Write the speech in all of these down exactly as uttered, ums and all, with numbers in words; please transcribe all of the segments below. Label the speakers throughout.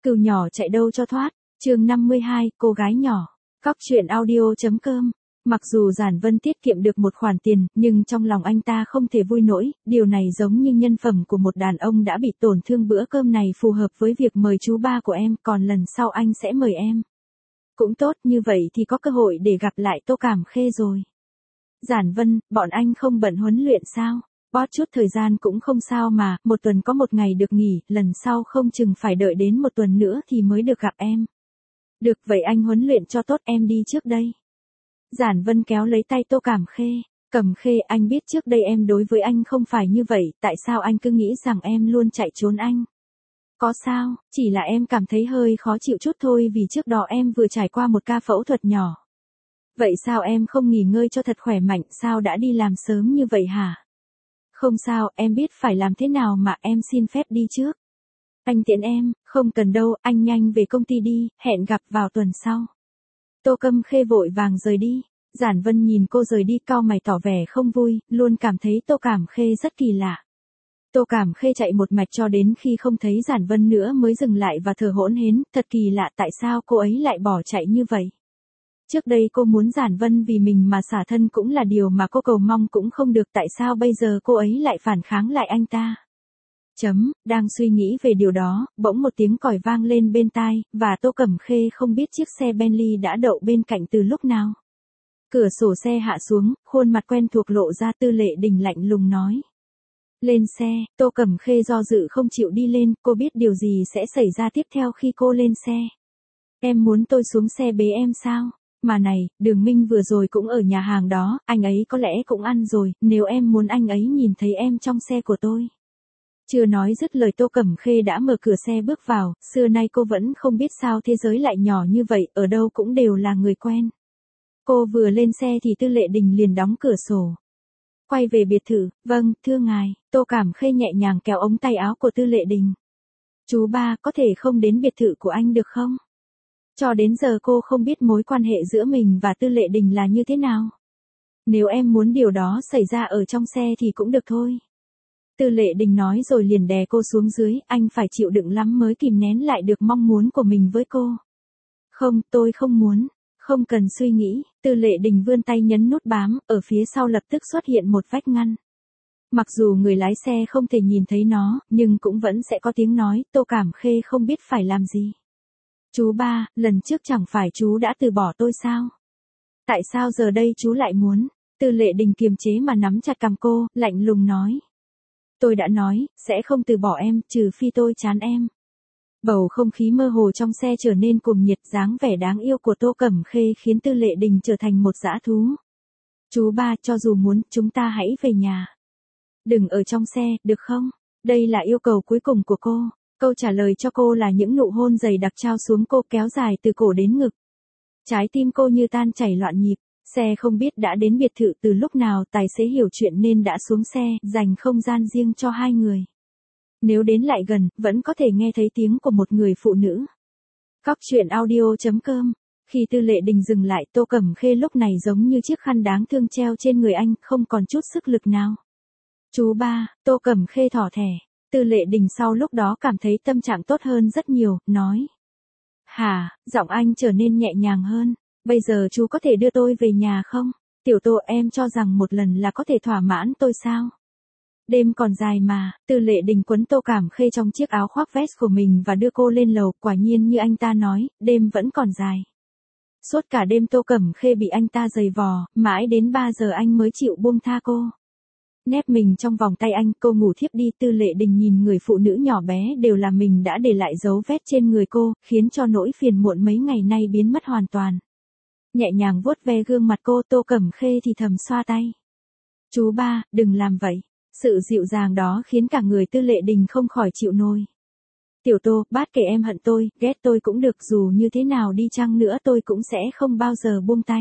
Speaker 1: Cừu nhỏ chạy đâu cho thoát, chương năm mươi hai, cô gái nhỏ, Cóc truyện audio.com. Mặc dù Giản Vân tiết kiệm được một khoản tiền, nhưng trong lòng anh ta không thể vui nổi, điều này giống như nhân phẩm của một đàn ông đã bị tổn thương. Bữa cơm này phù hợp với việc mời chú ba của em, còn lần sau anh sẽ mời em. Cũng tốt, như vậy thì có cơ hội để gặp lại Tô Cảm Khê rồi. Giản Vân, bọn anh không bận huấn luyện sao? Bót chút thời gian cũng không sao mà, một tuần có một ngày được nghỉ, lần sau không chừng phải đợi đến một tuần nữa thì mới được gặp em. Được vậy anh huấn luyện cho tốt, em đi trước đây. Giản Vân kéo lấy tay Tô Cảm Khê. Cẩm Khê, anh biết trước đây em đối với anh không phải như vậy, tại sao anh cứ nghĩ rằng em luôn chạy trốn anh? Có sao, chỉ là em cảm thấy hơi khó chịu chút thôi vì trước đó em vừa trải qua một ca phẫu thuật nhỏ. Vậy sao em không nghỉ ngơi cho thật khỏe mạnh, sao đã đi làm sớm như vậy hả? Không sao, em biết phải làm thế nào mà, em xin phép đi trước. Anh tiễn em, không cần đâu, anh nhanh về công ty đi, hẹn gặp vào tuần sau. Tô Cẩm Khê vội vàng rời đi. Giản Vân nhìn cô rời đi cau mày tỏ vẻ không vui, luôn cảm thấy Tô Cảm Khê rất kỳ lạ. Tô Cảm Khê chạy một mạch cho đến khi không thấy Giản Vân nữa mới dừng lại và thở hổn hển, thật kỳ lạ, tại sao cô ấy lại bỏ chạy như vậy? Trước đây cô muốn Giản Vân vì mình mà xả thân cũng là điều mà cô cầu mong cũng không được, tại sao bây giờ cô ấy lại phản kháng lại anh ta? Chấm, đang suy nghĩ về điều đó, bỗng một tiếng còi vang lên bên tai, và Tô Cẩm Khê không biết chiếc xe Bentley đã đậu bên cạnh từ lúc nào. Cửa sổ xe hạ xuống, khuôn mặt quen thuộc lộ ra. Tư Lệ Đình lạnh lùng nói. Lên xe, Tô Cẩm Khê do dự không chịu đi lên, cô biết điều gì sẽ xảy ra tiếp theo khi cô lên xe. Em muốn tôi xuống xe bế em sao? Mà này, Đường Minh vừa rồi cũng ở nhà hàng đó, anh ấy có lẽ cũng ăn rồi, nếu em muốn anh ấy nhìn thấy em trong xe của tôi. Chưa nói dứt lời Tô Cẩm Khê đã mở cửa xe bước vào, xưa nay cô vẫn không biết sao thế giới lại nhỏ như vậy, ở đâu cũng đều là người quen. Cô vừa lên xe thì Tư Lệ Đình liền đóng cửa sổ. Quay về biệt thự, vâng, thưa ngài, Tô Cảm Khê nhẹ nhàng kéo ống tay áo của Tư Lệ Đình. Chú ba, có thể không đến biệt thự của anh được không? Cho đến giờ cô không biết mối quan hệ giữa mình và Tư Lệ Đình là như thế nào. Nếu em muốn điều đó xảy ra ở trong xe thì cũng được thôi. Tư Lệ Đình nói rồi liền đè cô xuống dưới, anh phải chịu đựng lắm mới kìm nén lại được mong muốn của mình với cô. Không, tôi không muốn. Không cần suy nghĩ, Tư Lệ Đình vươn tay nhấn nút bám, ở phía sau lập tức xuất hiện một vách ngăn. Mặc dù người lái xe không thể nhìn thấy nó, nhưng cũng vẫn sẽ có tiếng nói. Tô Cảm Khê không biết phải làm gì. Chú ba, lần trước chẳng phải chú đã từ bỏ tôi sao? Tại sao giờ đây chú lại muốn? Tư Lệ Đình kiềm chế mà nắm chặt cằm cô, lạnh lùng nói. Tôi đã nói, sẽ không từ bỏ em, trừ phi tôi chán em. Bầu không khí mơ hồ trong xe trở nên cuồng nhiệt, dáng vẻ đáng yêu của Tô Cẩm Khê khiến Tư Lệ Đình trở thành một dã thú. Chú ba, cho dù muốn, chúng ta hãy về nhà. Đừng ở trong xe, được không? Đây là yêu cầu cuối cùng của cô. Câu trả lời cho cô là những nụ hôn dày đặc trao xuống cô, kéo dài từ cổ đến ngực. Trái tim cô như tan chảy loạn nhịp. Xe không biết đã đến biệt thự từ lúc nào, tài xế hiểu chuyện nên đã xuống xe, dành không gian riêng cho hai người. Nếu đến lại gần, vẫn có thể nghe thấy tiếng của một người phụ nữ. Cóc truyện audio.com. Khi Tư Lệ Đình dừng lại, Tô Cẩm Khê lúc này giống như chiếc khăn đáng thương treo trên người anh, không còn chút sức lực nào. Chú ba, Tô Cẩm Khê thỏ thẻ. Tư Lệ Đình sau lúc đó cảm thấy tâm trạng tốt hơn rất nhiều, nói. Hả, giọng anh trở nên nhẹ nhàng hơn. Bây giờ chú có thể đưa tôi về nhà không? Tiểu Tô, em cho rằng một lần là có thể thỏa mãn tôi sao? Đêm còn dài mà. Tư Lệ Đình quấn Tô Cảm Khê trong chiếc áo khoác vest của mình và đưa cô lên lầu, quả nhiên như anh ta nói, đêm vẫn còn dài. Suốt cả đêm Tô Cẩm Khê bị anh ta giày vò, mãi đến ba giờ anh mới chịu buông tha cô. Nép mình trong vòng tay anh, cô ngủ thiếp đi. Tư Lệ Đình nhìn người phụ nữ nhỏ bé đều là mình đã để lại dấu vết trên người cô, khiến cho nỗi phiền muộn mấy ngày nay biến mất hoàn toàn. Nhẹ nhàng vuốt ve gương mặt cô, Tô Cẩm Khê thì thầm xoa tay. Chú ba, đừng làm vậy. Sự dịu dàng đó khiến cả người Tư Lệ Đình không khỏi chịu nổi. Tiểu Tô, bát kể em hận tôi, ghét tôi cũng được, dù như thế nào đi chăng nữa tôi cũng sẽ không bao giờ buông tay.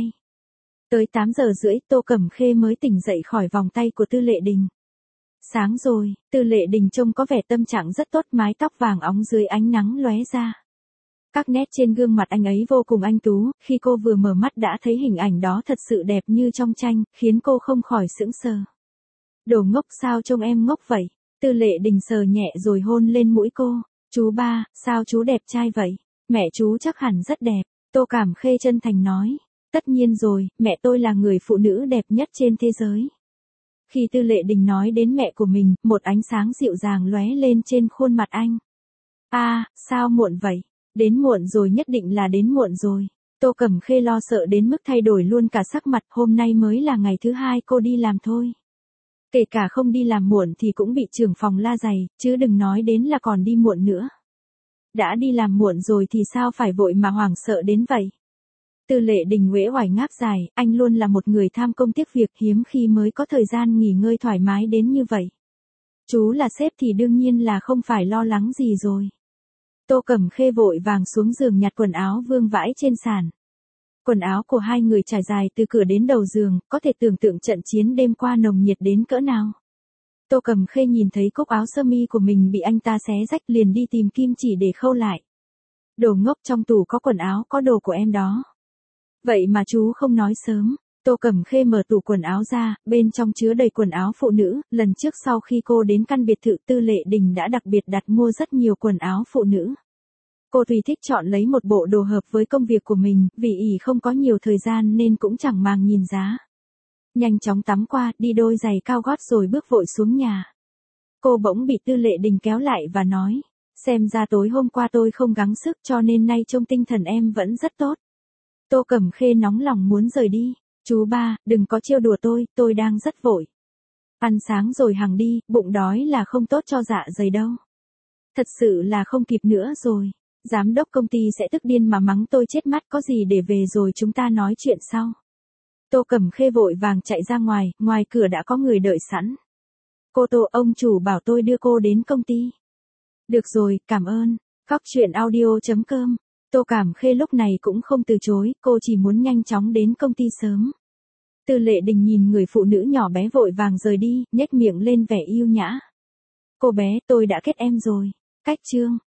Speaker 1: Tới tám giờ rưỡi, Tô Cẩm Khê mới tỉnh dậy khỏi vòng tay của Tư Lệ Đình. Sáng rồi, Tư Lệ Đình trông có vẻ tâm trạng rất tốt, mái tóc vàng óng dưới ánh nắng lóe ra. Các nét trên gương mặt anh ấy vô cùng anh tú, khi cô vừa mở mắt đã thấy hình ảnh đó thật sự đẹp như trong tranh, khiến cô không khỏi sững sờ. Đồ ngốc, sao trông em ngốc vậy? Tư Lệ Đình sờ nhẹ rồi hôn lên mũi cô. Chú ba, sao chú đẹp trai vậy? Mẹ chú chắc hẳn rất đẹp. Tô Cảm Khê chân thành nói. Tất nhiên rồi, mẹ tôi là người phụ nữ đẹp nhất trên thế giới. Khi Tư Lệ Đình nói đến mẹ của mình, một ánh sáng dịu dàng lóe lên trên khuôn mặt anh. A, à, sao muộn vậy? Đến muộn rồi, nhất định là đến muộn rồi. Tô Cẩm Khê lo sợ đến mức thay đổi luôn cả sắc mặt, hôm nay mới là ngày thứ hai cô đi làm thôi. Kể cả không đi làm muộn thì cũng bị trưởng phòng la giày, chứ đừng nói đến là còn đi muộn nữa. Đã đi làm muộn rồi thì sao phải vội mà hoảng sợ đến vậy? Tư Lệ Đình uể oải ngáp dài, anh luôn là một người tham công tiếc việc, hiếm khi mới có thời gian nghỉ ngơi thoải mái đến như vậy. Chú là sếp thì đương nhiên là không phải lo lắng gì rồi. Tô Cẩm Khê vội vàng xuống giường nhặt quần áo vương vãi trên sàn. Quần áo của hai người trải dài từ cửa đến đầu giường, có thể tưởng tượng trận chiến đêm qua nồng nhiệt đến cỡ nào. Tô Cẩm Khê nhìn thấy cúc áo sơ mi của mình bị anh ta xé rách liền đi tìm kim chỉ để khâu lại. Đồ ngốc, trong tủ có quần áo, có đồ của em đó. Vậy mà chú không nói sớm. Tô Cẩm Khê mở tủ quần áo ra, bên trong chứa đầy quần áo phụ nữ, lần trước sau khi cô đến căn biệt thự Tư Lệ Đình đã đặc biệt đặt mua rất nhiều quần áo phụ nữ. Cô tùy thích chọn lấy một bộ đồ hợp với công việc của mình, vì ỷ không có nhiều thời gian nên cũng chẳng màng nhìn giá. Nhanh chóng tắm qua, đi đôi giày cao gót rồi bước vội xuống nhà. Cô bỗng bị Tư Lệ Đình kéo lại và nói, xem ra tối hôm qua tôi không gắng sức cho nên nay trông tinh thần em vẫn rất tốt. Tô Cẩm Khê nóng lòng muốn rời đi. Chú ba, đừng có trêu đùa tôi, tôi đang rất vội. Ăn sáng rồi hằng đi, bụng đói là không tốt cho dạ dày đâu. Thật sự là không kịp nữa rồi. Giám đốc công ty sẽ tức điên mà mắng tôi chết mắt, có gì để về rồi chúng ta nói chuyện sau. Tô Cẩm Khê vội vàng chạy ra ngoài, ngoài cửa đã có người đợi sẵn. Cô Tô, ông chủ bảo tôi đưa cô đến công ty. Được rồi, cảm ơn. Cóc truyện audio chấm com. Tô Cảm Khê lúc này cũng không từ chối, cô chỉ muốn nhanh chóng đến công ty sớm. Tư Lệ Đình nhìn người phụ nữ nhỏ bé vội vàng rời đi, nhếch miệng lên vẻ yêu nhã. Cô bé, tôi đã kết em rồi. Cách chương.